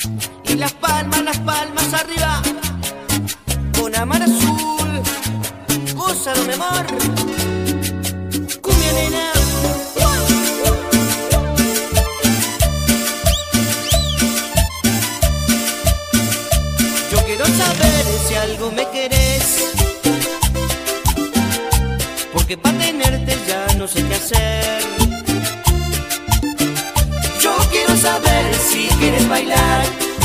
Y las palmas arriba, con amar azul, gózalo mi amor. Cumbia nena. Yo quiero saber si algo me querés, porque para tenerte ya no sé qué hacer. Yo quiero saber si quieres bailar,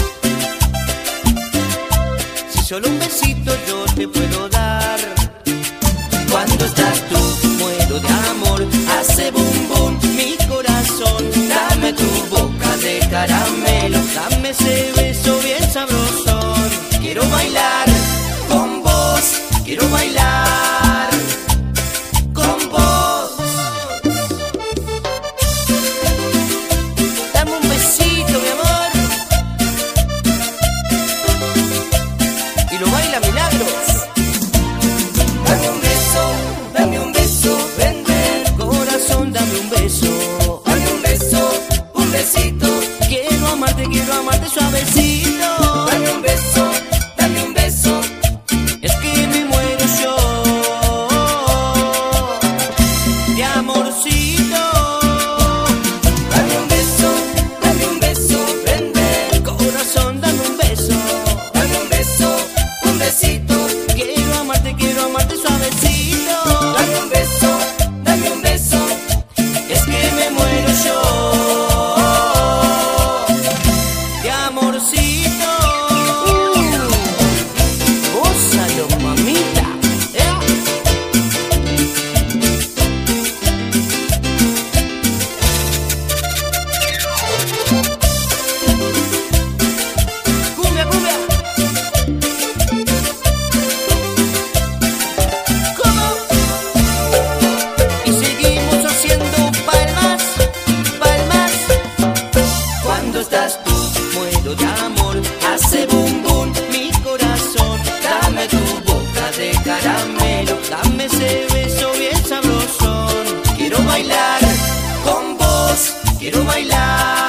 si solo un besito yo te puedo dar. Cuando estás tú, muero de amor, hace bum bum mi corazón. Dame tu boca de caramelo, dame ese beso bien sabrosón. Quiero bailar con vos, quiero bailar con vos. Dame un besito, mi amor, y lo baila Milagros. Dame un beso, ven, ven, corazón, dame un beso. Dame un beso, un besito. Quiero amarte suavecito. Dame un beso, es que me muero yo de amorcito. Dame un beso, ven, ven, corazón, dame un beso. Dame un besito. Quiero amarte suavecito. Dame un beso, es que me muero yo de amorcito. Gózalo, mamita. Cumbia, cumbia. ¿Cómo? Y seguimos haciendo palmas, palmas. Cuando estás tú, muero de amor, hace bum bum mi corazón. Dame tu boca de caramelo, dame ese beso bien sabrosón. Quiero bailar con vos, quiero bailar